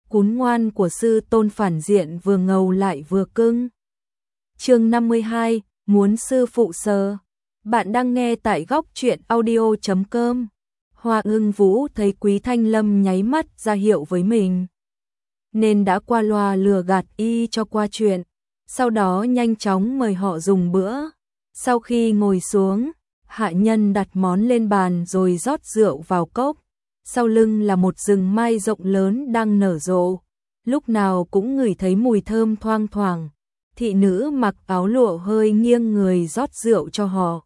cún ngoan của sư tôn phản diện vừa ngầu lại vừa cưng. Chương 52, muốn sư phụ sờ. Bạn đang nghe tại góc truyện audio.com. Hoa Ngưng Vũ thấy Quý Thanh Lâm nháy mắt ra hiệu với mình, nên đã qua loa lừa gạt y cho qua chuyện, sau đó nhanh chóng mời họ dùng bữa. Sau khi ngồi xuống, hạ nhân đặt món lên bàn rồi rót rượu vào cốc. Sau lưng là một rừng mai rộng lớn đang nở rộ, lúc nào cũng ngửi thấy mùi thơm thoang thoảng. Thị nữ mặc áo lụa hơi nghiêng người rót rượu cho họ.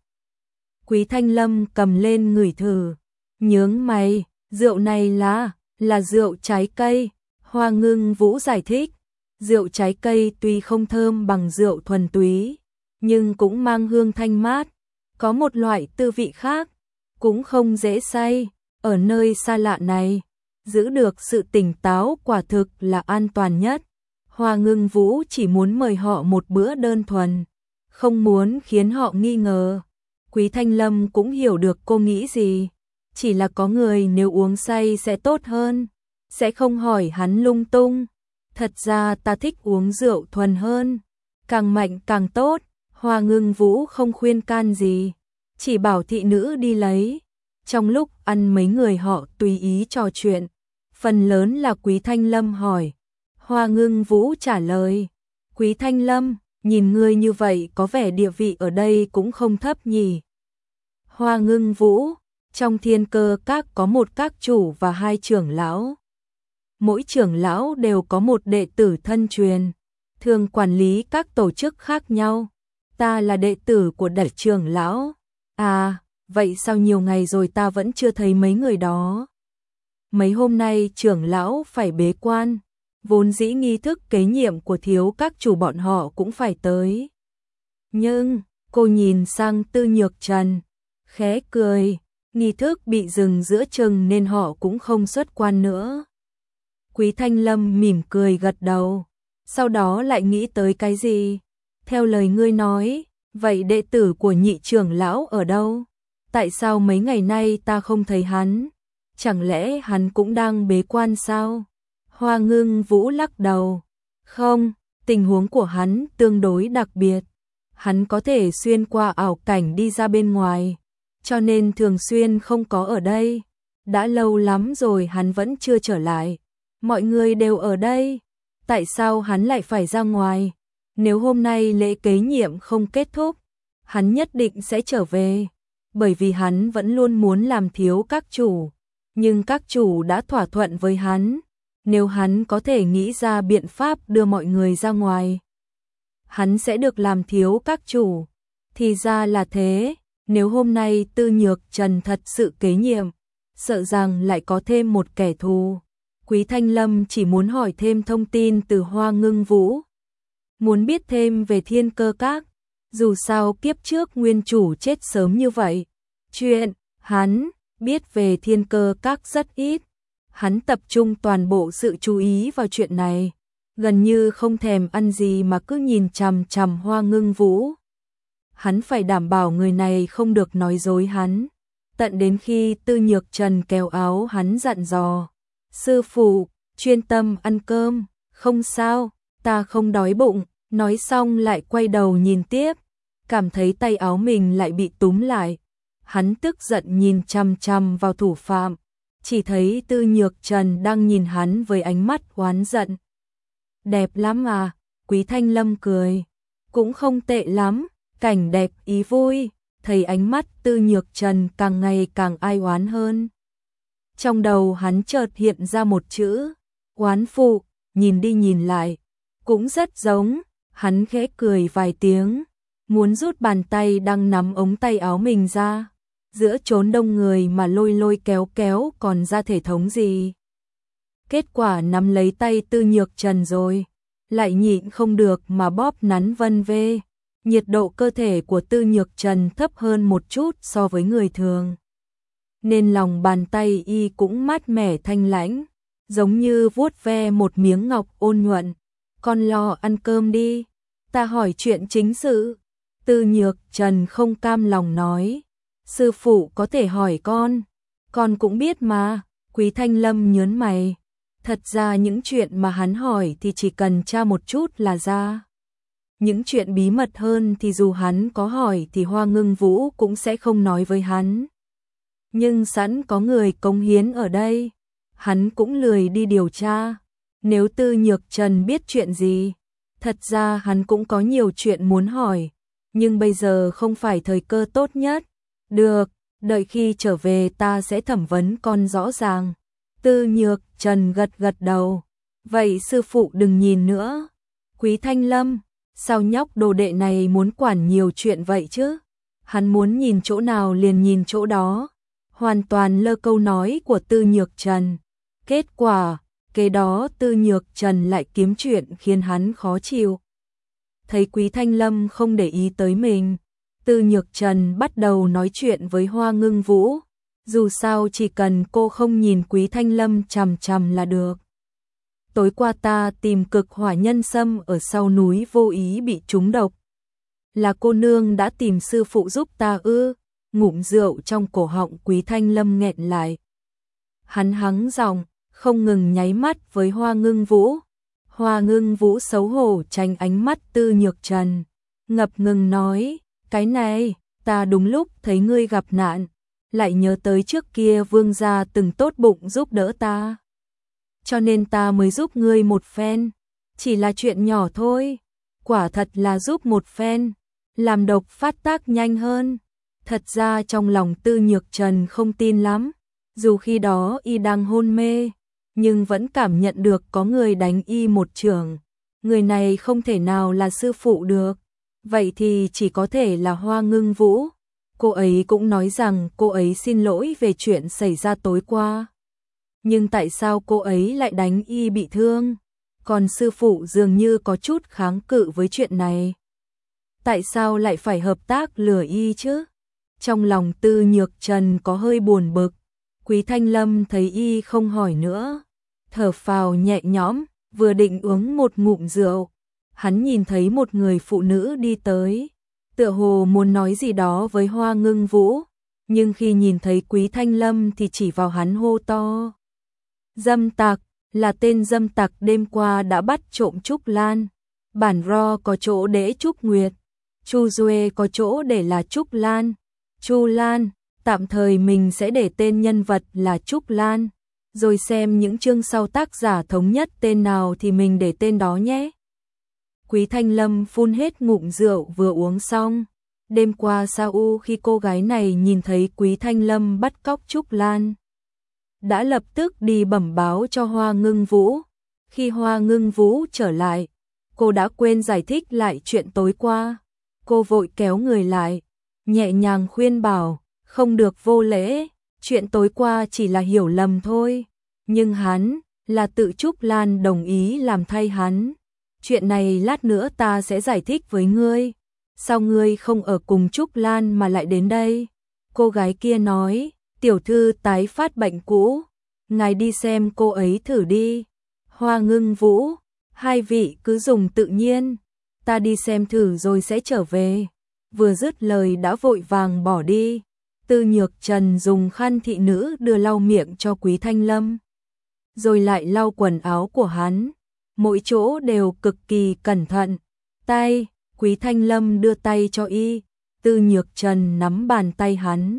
Quý Thanh Lâm cầm lên ngửi thử, nhướng mày, rượu này là rượu trái cây. Hoa Ngưng Vũ giải thích, rượu trái cây tuy không thơm bằng rượu thuần túy, nhưng cũng mang hương thanh mát, có một loại tư vị khác, cũng không dễ say. Ở nơi xa lạ này, giữ được sự tỉnh táo quả thực là an toàn nhất. Hoa Ngưng Vũ chỉ muốn mời họ một bữa đơn thuần, không muốn khiến họ nghi ngờ. Quý Thanh Lâm cũng hiểu được cô nghĩ gì, chỉ là có người nếu uống say sẽ tốt hơn, sẽ không hỏi hắn lung tung. Thật ra ta thích uống rượu thuần hơn, càng mạnh càng tốt. Hoa Ngưng Vũ không khuyên can gì, chỉ bảo thị nữ đi lấy. Trong lúc ăn mấy người họ tùy ý trò chuyện, phần lớn là Quý Thanh Lâm hỏi, Hoa Ngưng Vũ trả lời. Quý Thanh Lâm, nhìn ngươi như vậy có vẻ địa vị ở đây cũng không thấp nhỉ? Hoa Ngưng Vũ, trong Thiên Cơ Các có một các chủ và 2 trưởng lão. Mỗi trưởng lão đều có một đệ tử thân truyền, thường quản lý các tổ chức khác nhau. Ta là đệ tử của đại trưởng lão. À, vậy sao nhiều ngày rồi ta vẫn chưa thấy mấy người đó? Mấy hôm nay trưởng lão phải bế quan, vốn dĩ nghi thức kế nhiệm của thiếu các chủ bọn họ cũng phải tới. Nhưng, cô nhìn sang Tư Nhược Trần, khẽ cười, nghi thức bị dừng giữa chừng nên họ cũng không xuất quan nữa. Quý Thanh Lâm mỉm cười gật đầu, sau đó lại nghĩ tới cái gì. Theo lời ngươi nói, vậy đệ tử của nhị trưởng lão ở đâu? Tại sao mấy ngày nay ta không thấy hắn? Chẳng lẽ hắn cũng đang bế quan sao? Hoa Ngưng Vũ lắc đầu. Không, tình huống của hắn tương đối đặc biệt. Hắn có thể xuyên qua ảo cảnh đi ra bên ngoài, cho nên thường xuyên không có ở đây. Đã lâu lắm rồi hắn vẫn chưa trở lại. Mọi người đều ở đây, tại sao hắn lại phải ra ngoài? Nếu hôm nay lễ kế nhiệm không kết thúc, hắn nhất định sẽ trở về, bởi vì hắn vẫn luôn muốn làm thiếu các chủ, nhưng các chủ đã thỏa thuận với hắn, nếu hắn có thể nghĩ ra biện pháp đưa mọi người ra ngoài, hắn sẽ được làm thiếu các chủ. Thì ra là thế, nếu hôm nay Tư Nhược Trần thật sự kế nhiệm, sợ rằng lại có thêm một kẻ thù. Quý Thanh Lâm chỉ muốn hỏi thêm thông tin từ Hoa Ngưng Vũ, muốn biết thêm về Thiên Cơ Các, dù sao kiếp trước nguyên chủ chết sớm như vậy. Chuyện hắn biết về Thiên Cơ Các rất ít, hắn tập trung toàn bộ sự chú ý vào chuyện này, gần như không thèm ăn gì mà cứ nhìn chằm chằm Hoa Ngưng Vũ. Hắn phải đảm bảo người này không được nói dối hắn, tận đến khi Tư Nhược Trần kéo áo hắn dặn dò, sư phụ, chuyên tâm ăn cơm, không sao, ta không đói bụng. Nói xong lại quay đầu nhìn tiếp, cảm thấy tay áo mình lại bị túm lại. Hắn tức giận nhìn chằm chằm vào thủ phạm, chỉ thấy Tư Nhược Trần đang nhìn hắn với ánh mắt oán giận. Đẹp lắm à? Quý Thanh Lâm cười. Cũng không tệ lắm, cảnh đẹp ý vui. Thấy ánh mắt Tư Nhược Trần càng ngày càng ai oán hơn. Trong đầu hắn chợt hiện ra một chữ, oán phụ, nhìn đi nhìn lại, cũng rất giống. Hắn khẽ cười vài tiếng, muốn rút bàn tay đang nắm ống tay áo mình ra, giữa chốn đông người mà lôi lôi kéo kéo còn ra thể thống gì. Kết quả nắm lấy tay Tư Nhược Trần rồi, lại nhịn không được mà bóp nắn vân vê. Nhiệt độ cơ thể của Tư Nhược Trần thấp hơn một chút so với người thường, nên lòng bàn tay y cũng mát mẻ thanh lãnh, giống như vuốt ve một miếng ngọc ôn nhuận. Con lo ăn cơm đi, ta hỏi chuyện chính sự. Tư Nhược Trần không cam lòng nói, sư phụ có thể hỏi con cũng biết mà. Quý Thanh Lâm nhớn mày, Thật ra những chuyện mà hắn hỏi thì chỉ cần tra một chút là ra. Những chuyện bí mật hơn thì dù hắn có hỏi thì Hoa Ngưng Vũ cũng sẽ không nói với hắn. Nhưng sẵn có người cống hiến ở đây, hắn cũng lười đi điều tra. Nếu Tư Nhược Trần biết chuyện gì, thật ra hắn cũng có nhiều chuyện muốn hỏi, nhưng bây giờ không phải thời cơ tốt nhất. Được, đợi khi trở về ta sẽ thẩm vấn con rõ ràng. Tư Nhược Trần gật gật đầu. Vậy sư phụ đừng nhìn nữa. Quý Thanh Lâm, sao nhóc đồ đệ này muốn quản nhiều chuyện vậy chứ? Hắn muốn nhìn chỗ nào liền nhìn chỗ đó. Hoàn toàn lơ câu nói của Tư Nhược Trần. Kết quả, kế đó Tư Nhược Trần lại kiếm chuyện khiến hắn khó chịu. Thấy Quý Thanh Lâm không để ý tới mình, Tư Nhược Trần bắt đầu nói chuyện với Hoa Ngưng Vũ. Dù sao chỉ cần cô không nhìn Quý Thanh Lâm chằm chằm là được. Tối qua ta tìm cực hỏa nhân sâm ở sau núi vô ý bị trúng độc. Là cô nương đã tìm sư phụ giúp ta ư? Ngụm rượu trong cổ họng Quý Thanh Lâm nghẹn lại. Hắn hắng giọng, không ngừng nháy mắt với Hoa Ngưng Vũ. Hoa Ngưng Vũ xấu hổ tránh ánh mắt Tư Nhược Trần, ngập ngừng nói, cái này, ta đúng lúc thấy ngươi gặp nạn, lại nhớ tới trước kia vương gia từng tốt bụng giúp đỡ ta. Cho nên ta mới giúp ngươi một phen, chỉ là chuyện nhỏ thôi, quả thật là giúp một phen, làm độc phát tác nhanh hơn. Thật ra trong lòng Tư Nhược Trần không tin lắm, dù khi đó y đang hôn mê, nhưng vẫn cảm nhận được có người đánh y một chưởng. Người này không thể nào là sư phụ được, vậy thì chỉ có thể là Hoa Ngưng Vũ. Cô ấy cũng nói rằng cô ấy xin lỗi về chuyện xảy ra tối qua. Nhưng tại sao cô ấy lại đánh y bị thương? Còn sư phụ dường như có chút kháng cự với chuyện này. Tại sao lại phải hợp tác lừa y chứ? Trong lòng Tư Nhược Trần có hơi buồn bực. Quý Thanh Lâm thấy y không hỏi nữa, thở phào nhẹ nhõm, vừa định uống một ngụm rượu, hắn nhìn thấy một người phụ nữ đi tới, tựa hồ muốn nói gì đó với Hoa Ngưng Vũ, nhưng khi nhìn thấy Quý Thanh Lâm thì chỉ vào hắn hô to. Dâm tặc, là tên dâm tặc đêm qua đã bắt trộm Trúc Lan. Bản Ro có chỗ để Trúc Nguyệt, Chu Duệ có chỗ để là Trúc Lan. Chu Lan, tạm thời mình sẽ để tên nhân vật là Trúc Lan, rồi xem những chương sau tác giả thống nhất tên nào thì mình để tên đó nhé. Quý Thanh Lâm phun hết ngụm rượu vừa uống xong. Đêm qua sau khi cô gái này nhìn thấy Quý Thanh Lâm bắt cóc Trúc Lan, đã lập tức đi bẩm báo cho Hoa Ngưng Vũ. Khi Hoa Ngưng Vũ trở lại, cô đã quên giải thích lại chuyện tối qua. Cô vội kéo người lại, nhẹ nhàng khuyên bảo, không được vô lễ, chuyện tối qua chỉ là hiểu lầm thôi. Nhưng hắn, là tự Trúc Lan đồng ý làm thay hắn. Chuyện này lát nữa ta sẽ giải thích với ngươi. Sao ngươi không ở cùng Trúc Lan mà lại đến đây? Cô gái kia nói, tiểu thư tái phát bệnh cũ, ngài đi xem cô ấy thử đi. Hoa Ngưng Vũ, hai vị cứ dùng tự nhiên, ta đi xem thử rồi sẽ trở về. Vừa dứt lời đã vội vàng bỏ đi. Tư Nhược Trần dùng khăn thị nữ đưa lau miệng cho Quý Thanh Lâm, rồi lại lau quần áo của hắn, mỗi chỗ đều cực kỳ cẩn thận. Tay, Quý Thanh Lâm đưa tay cho y, Tư Nhược Trần nắm bàn tay hắn,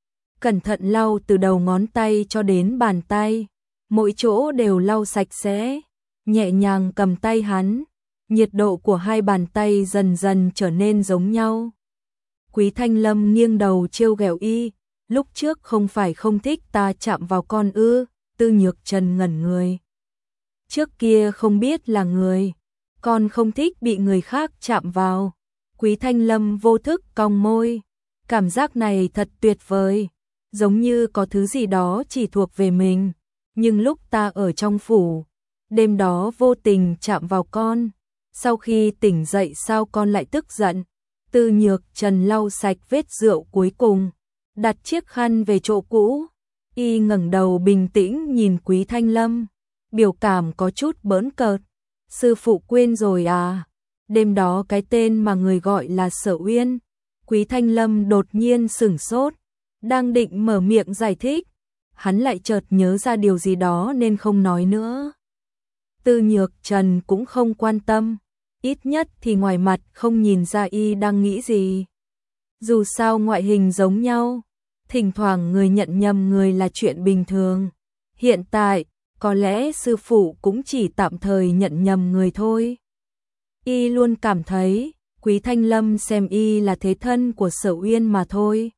cẩn thận lau từ đầu ngón tay cho đến bàn tay, mỗi chỗ đều lau sạch sẽ, nhẹ nhàng cầm tay hắn, nhiệt độ của hai bàn tay dần dần trở nên giống nhau. Quý Thanh Lâm nghiêng đầu trêu ghẹo y, lúc trước không phải không thích ta chạm vào con ư? Tư Nhược Trần ngẩn người. Trước kia không biết là người, con không thích bị người khác chạm vào. Quý Thanh Lâm vô thức cong môi, cảm giác này thật tuyệt vời, giống như có thứ gì đó chỉ thuộc về mình. Nhưng lúc ta ở trong phủ, đêm đó vô tình chạm vào con, sau khi tỉnh dậy sao con lại tức giận? Tư Nhược Trần lau sạch vết rượu cuối cùng, đặt chiếc khăn về chỗ cũ. Y ngẩng đầu bình tĩnh nhìn Quý Thanh Lâm, biểu cảm có chút bỡn cợt. Sư phụ quên rồi à? Đêm đó cái tên mà người gọi là Sở Uyên. Quý Thanh Lâm đột nhiên sửng sốt, đang định mở miệng giải thích. hắn lại chợt nhớ ra điều gì đó nên không nói nữa. Tư Nhược Trần cũng không quan tâm, ít nhất thì ngoài mặt không nhìn ra y đang nghĩ gì. Dù sao ngoại hình giống nhau, thỉnh thoảng người nhận nhầm người là chuyện bình thường. Hiện tại, có lẽ sư phụ cũng chỉ tạm thời nhận nhầm người thôi. Y luôn cảm thấy, Quý Thanh Lâm xem y là thế thân của Sở Uyên mà thôi.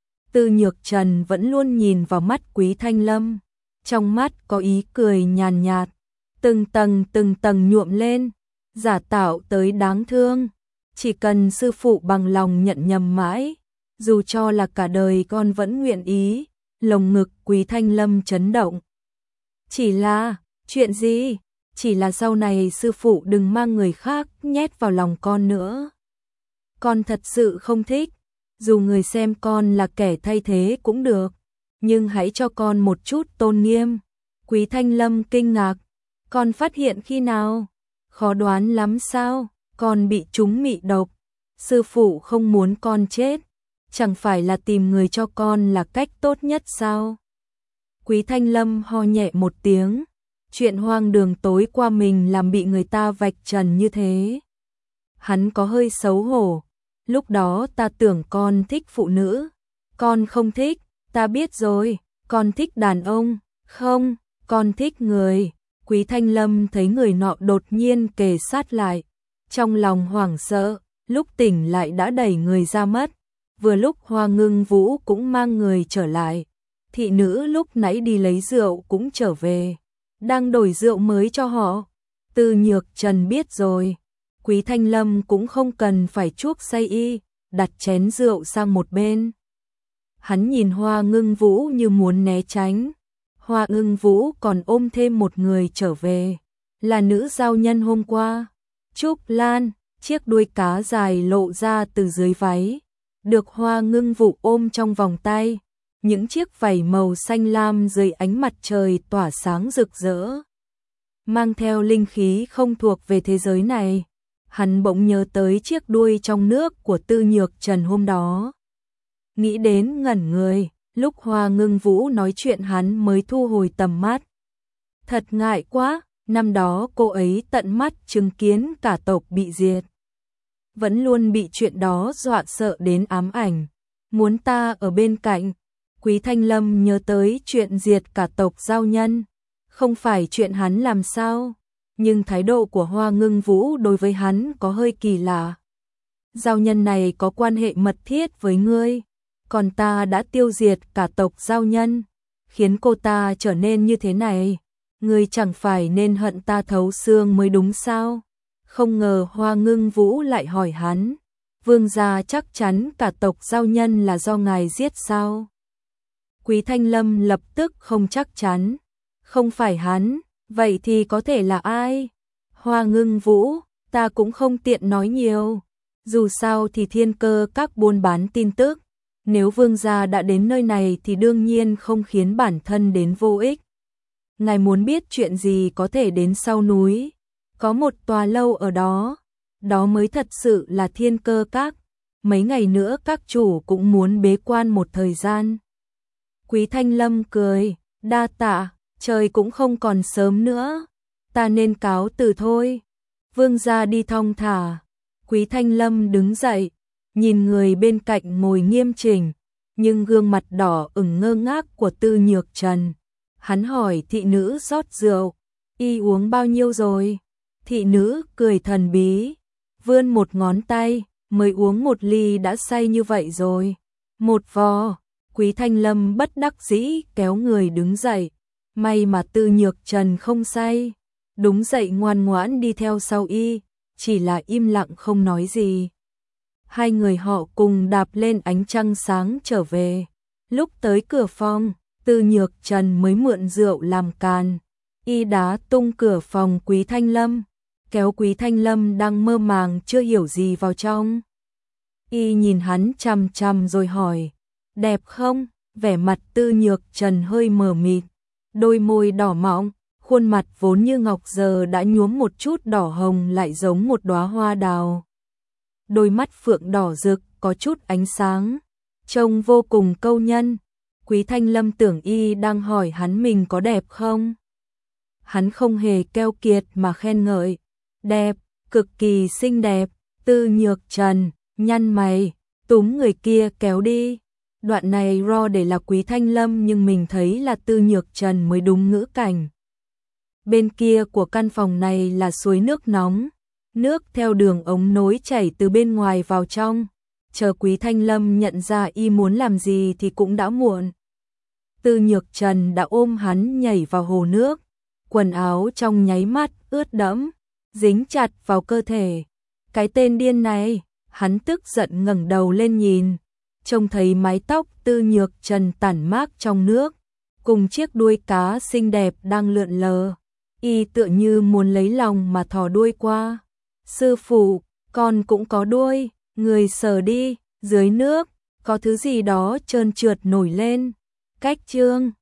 Tư Nhược Trần vẫn luôn nhìn vào mắt Quý Thanh Lâm, trong mắt có ý cười nhàn nhạt, từng tầng nhuộm lên, giả tạo tới đáng thương. Chỉ cần sư phụ bằng lòng nhận nhầm mãi, dù cho là cả đời con vẫn nguyện ý. Lồng ngực Quý Thanh Lâm chấn động. Chỉ là, chuyện gì? Chỉ là sau này sư phụ đừng mang người khác nhét vào lòng con nữa. Con thật sự không thích, dù người xem con là kẻ thay thế cũng được, nhưng hãy cho con một chút tôn nghiêm. Quý Thanh Lâm kinh ngạc, con phát hiện khi nào? Khó đoán lắm sao? Con bị trúng mị độc, sư phụ không muốn con chết, chẳng phải là tìm người cho con là cách tốt nhất sao? Quý Thanh Lâm ho nhẹ một tiếng, chuyện hoang đường tối qua mình làm bị người ta vạch trần như thế. Hắn có hơi xấu hổ, lúc đó ta tưởng con thích phụ nữ, con không thích, ta biết rồi, con thích đàn ông, không, con thích người. Quý Thanh Lâm thấy người nọ đột nhiên kề sát lại, trong lòng hoảng sợ, lúc tỉnh lại đã đẩy người ra mất. Vừa lúc Hoa Ngưng Vũ cũng mang người trở lại, thị nữ lúc nãy đi lấy rượu cũng trở về, đang đổi rượu mới cho họ. Tư Nhược Trần biết rồi, Quý Thanh Lâm cũng không cần phải chuốc say y, đặt chén rượu sang một bên. Hắn nhìn Hoa Ngưng Vũ như muốn né tránh. Hoa Ngưng Vũ còn ôm thêm một người trở về, là nữ giao nhân hôm qua, Trúc Lan, chiếc đuôi cá dài lộ ra từ dưới váy, được Hoa Ngưng Vũ ôm trong vòng tay, những chiếc vảy màu xanh lam dưới ánh mặt trời tỏa sáng rực rỡ, mang theo linh khí không thuộc về thế giới này. Hắn bỗng nhớ tới chiếc đuôi trong nước của Tư Nhược Trần hôm đó, nghĩ đến ngẩn người. Lúc Hoa Ngưng Vũ nói chuyện hắn mới thu hồi tầm mắt. Thật ngại quá, năm đó cô ấy tận mắt chứng kiến cả tộc bị diệt. Vẫn luôn bị chuyện đó dọa sợ đến ám ảnh. Muốn ta ở bên cạnh. Quý Thanh Lâm nhớ tới chuyện diệt cả tộc giao nhân. Không phải chuyện hắn làm sao, nhưng thái độ của Hoa Ngưng Vũ đối với hắn có hơi kỳ lạ. Giao nhân này có quan hệ mật thiết với ngươi, còn ta đã tiêu diệt cả tộc giao nhân, khiến cô ta trở nên như thế này. Ngươi chẳng phải nên hận ta thấu xương mới đúng sao? Không ngờ Hoa Ngưng Vũ lại hỏi hắn, vương gia chắc chắn cả tộc giao nhân là do ngài giết sao? Quý Thanh Lâm lập tức không chắc chắn, không phải hắn, vậy thì có thể là ai? Hoa Ngưng Vũ, ta cũng không tiện nói nhiều, dù sao thì Thiên Cơ các buôn bán tin tức. Nếu vương gia đã đến nơi này thì đương nhiên không khiến bản thân đến vô ích. Ngài muốn biết chuyện gì có thể đến sau núi, có một tòa lâu ở đó, đó mới thật sự là Thiên Cơ các. Mấy ngày nữa các chủ cũng muốn bế quan một thời gian. Quý Thanh Lâm cười, đa tạ, trời cũng không còn sớm nữa, ta nên cáo từ thôi. Vương gia đi thong thả. Quý Thanh Lâm đứng dậy, nhìn người bên cạnh ngồi nghiêm chỉnh, nhưng gương mặt đỏ ửng ngơ ngác của Tư Nhược Trần. Hắn hỏi thị nữ rót rượu, y uống bao nhiêu rồi? Thị nữ cười thần bí, vươn một ngón tay, mới uống một ly đã say như vậy rồi. Một vò. Quý Thanh Lâm bất đắc dĩ kéo người đứng dậy, may mà Tư Nhược Trần không say, đúng dậy ngoan ngoãn đi theo sau y, chỉ là im lặng không nói gì. Hai người họ cùng đạp lên ánh trăng sáng trở về. Lúc tới cửa phòng, Tư Nhược Trần mới mượn rượu làm càn. Y đá tung cửa phòng Quý Thanh Lâm, kéo Quý Thanh Lâm đang mơ màng chưa hiểu gì vào trong. Y nhìn hắn chằm chằm rồi hỏi, đẹp không? Vẻ mặt Tư Nhược Trần hơi mờ mịt, đôi môi đỏ mọng, khuôn mặt vốn như ngọc giờ đã nhuốm một chút đỏ hồng lại giống một đóa hoa đào. Đôi mắt phượng đỏ rực, có chút ánh sáng, trông vô cùng câu nhân. Quý Thanh Lâm tưởng y đang hỏi hắn mình có đẹp không. Hắn không hề keo kiệt mà khen ngợi. Đẹp, cực kỳ xinh đẹp. Tư Nhược Trần nhăn mày, túm người kia kéo đi. Đoạn này ro để là Quý Thanh Lâm nhưng mình thấy là Tư Nhược Trần mới đúng ngữ cảnh. Bên kia của căn phòng này là suối nước nóng. Nước theo đường ống nối chảy từ bên ngoài vào trong. Chờ Quý Thanh Lâm nhận ra y muốn làm gì thì cũng đã muộn. Tư Nhược Trần đã ôm hắn nhảy vào hồ nước. Quần áo trong nháy mắt ướt đẫm, dính chặt vào cơ thể. Cái tên điên này, hắn tức giận ngẩng đầu lên nhìn. Trông thấy mái tóc Tư Nhược Trần tản mát trong nước, cùng chiếc đuôi cá xinh đẹp đang lượn lờ. Y tựa như muốn lấy lòng mà thò đuôi qua. Sư phụ, con cũng có đuôi, người sờ đi, dưới nước, có thứ gì đó trơn trượt nổi lên. Cách chương